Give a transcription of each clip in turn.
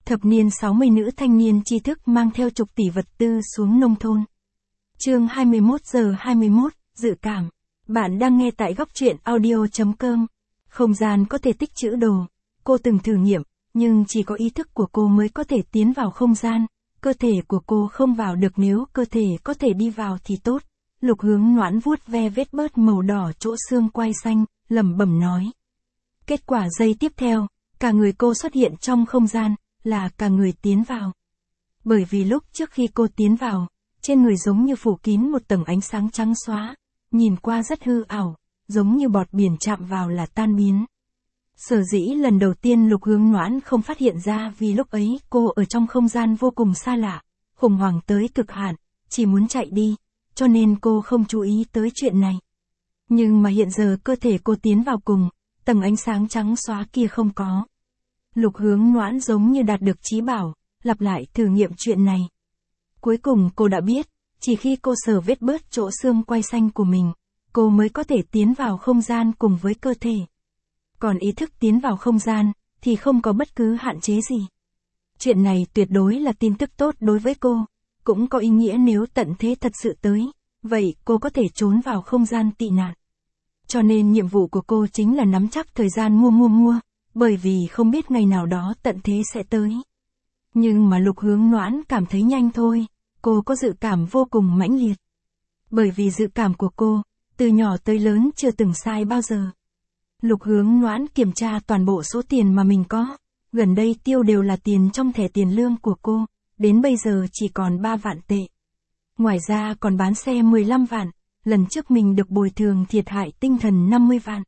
Thập niên 60 nữ thanh niên tri thức mang theo chục tỷ vật tư xuống nông thôn. Chương 21 giờ 21, dự cảm. Bạn đang nghe tại góc truyện audio.com. Không gian có thể tích trữ đồ. Cô từng thử nghiệm, nhưng chỉ có ý thức của cô mới có thể tiến vào không gian. Cơ thể của cô không vào được, nếu cơ thể có thể đi vào thì tốt. Lục Hướng Noãn vuốt ve vết bớt màu đỏ chỗ xương quai xanh, lẩm bẩm nói. Kết quả giây tiếp theo, cả người cô xuất hiện trong không gian, là cả người tiến vào. Bởi vì lúc trước khi cô tiến vào, trên người giống như phủ kín một tầng ánh sáng trắng xóa, nhìn qua rất hư ảo, giống như bọt biển chạm vào là tan biến. Sở dĩ lần đầu tiên Lục Hướng Noãn không phát hiện ra vì lúc ấy cô ở trong không gian vô cùng xa lạ, khủng hoảng tới cực hạn, chỉ muốn chạy đi, cho nên cô không chú ý tới chuyện này. Nhưng mà hiện giờ cơ thể cô tiến vào cùng, tầng ánh sáng trắng xóa kia không có. Lục Hướng Noãn giống như đạt được chí bảo, lặp lại thử nghiệm chuyện này. Cuối cùng cô đã biết, chỉ khi cô sờ vết bớt chỗ xương quai xanh của mình, cô mới có thể tiến vào không gian cùng với cơ thể. Còn ý thức tiến vào không gian, thì không có bất cứ hạn chế gì. Chuyện này tuyệt đối là tin tức tốt đối với cô, cũng có ý nghĩa nếu tận thế thật sự tới, vậy cô có thể trốn vào không gian tị nạn. Cho nên nhiệm vụ của cô chính là nắm chắc thời gian mua, bởi vì không biết ngày nào đó tận thế sẽ tới. Nhưng mà Lục Hướng Noãn cảm thấy nhanh thôi, cô có dự cảm vô cùng mãnh liệt. Bởi vì dự cảm của cô, từ nhỏ tới lớn chưa từng sai bao giờ. Lục Hướng Noãn kiểm tra toàn bộ số tiền mà mình có, gần đây tiêu đều là tiền trong thẻ tiền lương của cô, đến bây giờ chỉ còn 3 vạn tệ. Ngoài ra còn bán xe 15 vạn, lần trước mình được bồi thường thiệt hại tinh thần 50 vạn.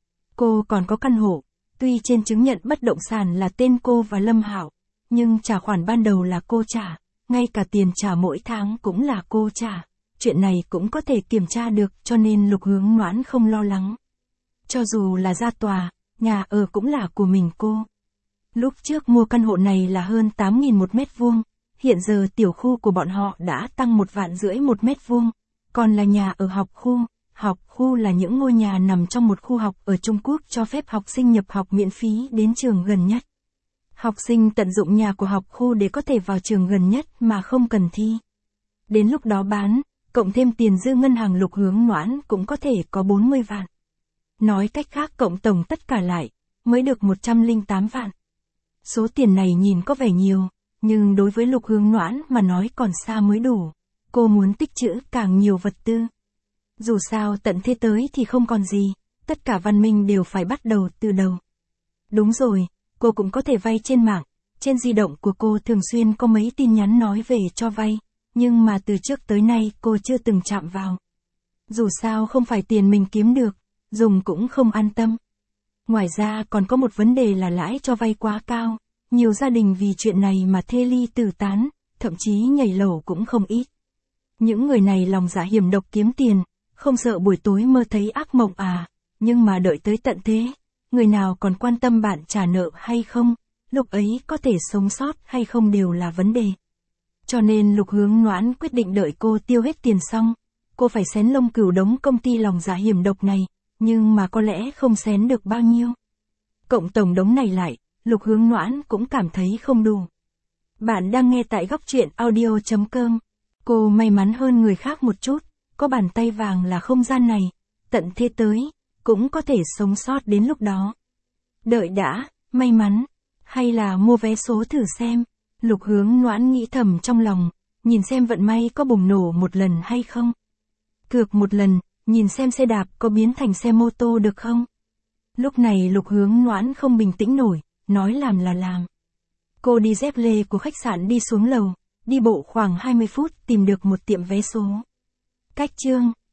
Cô còn có căn hộ, tuy trên chứng nhận bất động sản là tên cô và Lâm Hạo, nhưng trả khoản ban đầu là cô trả, ngay cả tiền trả mỗi tháng cũng là cô trả. Chuyện này cũng có thể kiểm tra được, cho nên Lục Hướng Noãn không lo lắng. Cho dù là ra tòa, nhà ở cũng là của mình cô. Lúc trước mua căn hộ này là hơn 8.000 một mét vuông, hiện giờ tiểu khu của bọn họ đã tăng 1,5 vạn một mét vuông, còn là nhà ở học khu. Học khu là những ngôi nhà nằm trong một khu học ở Trung Quốc cho phép học sinh nhập học miễn phí đến trường gần nhất. Học sinh tận dụng nhà của học khu để có thể vào trường gần nhất mà không cần thi. Đến lúc đó bán, cộng thêm tiền dư ngân hàng, Lục Hướng Noãn cũng có thể có 40 vạn. Nói cách khác cộng tổng tất cả lại, mới được 108 vạn. Số tiền này nhìn có vẻ nhiều, nhưng đối với Lục Hướng Noãn mà nói còn xa mới đủ. Cô muốn tích trữ càng nhiều vật tư. Dù sao tận thế tới thì không còn gì, tất cả văn minh đều phải bắt đầu từ đầu. Đúng rồi, cô cũng có thể vay trên mạng, trên di động của cô thường xuyên có mấy tin nhắn nói về cho vay, nhưng mà từ trước tới nay cô chưa từng chạm vào. Dù sao không phải tiền mình kiếm được, dùng cũng không an tâm. Ngoài ra còn có một vấn đề là lãi cho vay quá cao, nhiều gia đình vì chuyện này mà thê ly tử tán, thậm chí nhảy lầu cũng không ít. Những người này lòng dạ hiểm độc kiếm tiền, không sợ buổi tối mơ thấy ác mộng à, nhưng mà đợi tới tận thế, người nào còn quan tâm bạn trả nợ hay không, lúc ấy có thể sống sót hay không đều là vấn đề. Cho nên Lục Hướng Noãn quyết định đợi cô tiêu hết tiền xong, cô phải xén lông cừu đống công ty lòng dạ hiểm độc này, nhưng mà có lẽ không xén được bao nhiêu. Cộng tổng đống này lại, Lục Hướng Noãn cũng cảm thấy không đủ. Bạn đang nghe tại góc truyện audio.com. Cô may mắn hơn người khác một chút, có bàn tay vàng là không gian này, tận thế tới, cũng có thể sống sót đến lúc đó. Đợi đã, may mắn, hay là mua vé số thử xem. Lục Hướng Noãn nghĩ thầm trong lòng, nhìn xem vận may có bùng nổ một lần hay không. Cược một lần, nhìn xem xe đạp có biến thành xe mô tô được không. Lúc này Lục Hướng Noãn không bình tĩnh nổi, nói làm là làm. Cô đi dép lê của khách sạn đi xuống lầu, đi bộ khoảng 20 phút tìm được một tiệm vé số. Cách chương